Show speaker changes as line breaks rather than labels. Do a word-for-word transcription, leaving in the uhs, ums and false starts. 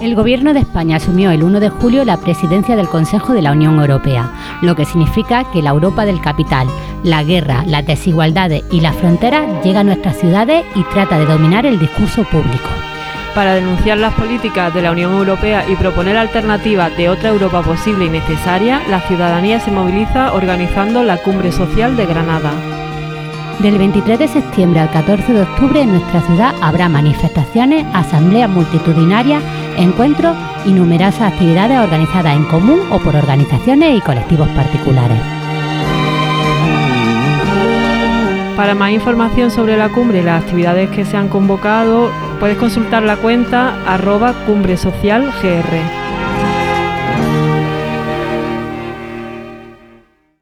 El Gobierno de España asumió el uno de julio la presidencia del Consejo de la Unión Europea, lo que significa que la Europa del capital, la guerra, las desigualdades y las fronteras llega a nuestras ciudades y trata de dominar el discurso público.
Para denunciar las políticas de la Unión Europea y proponer alternativas de otra Europa posible y necesaria, la ciudadanía se moviliza organizando la Cumbre Social de Granada.
Del veintitrés de septiembre al catorce de octubre en nuestra ciudad habrá manifestaciones, asambleas multitudinarias, encuentros y numerosas actividades organizadas en común o por organizaciones y colectivos particulares.
Para más información sobre la cumbre y las actividades que se han convocado, puedes consultar la cuenta arroba Cumbre Social G R.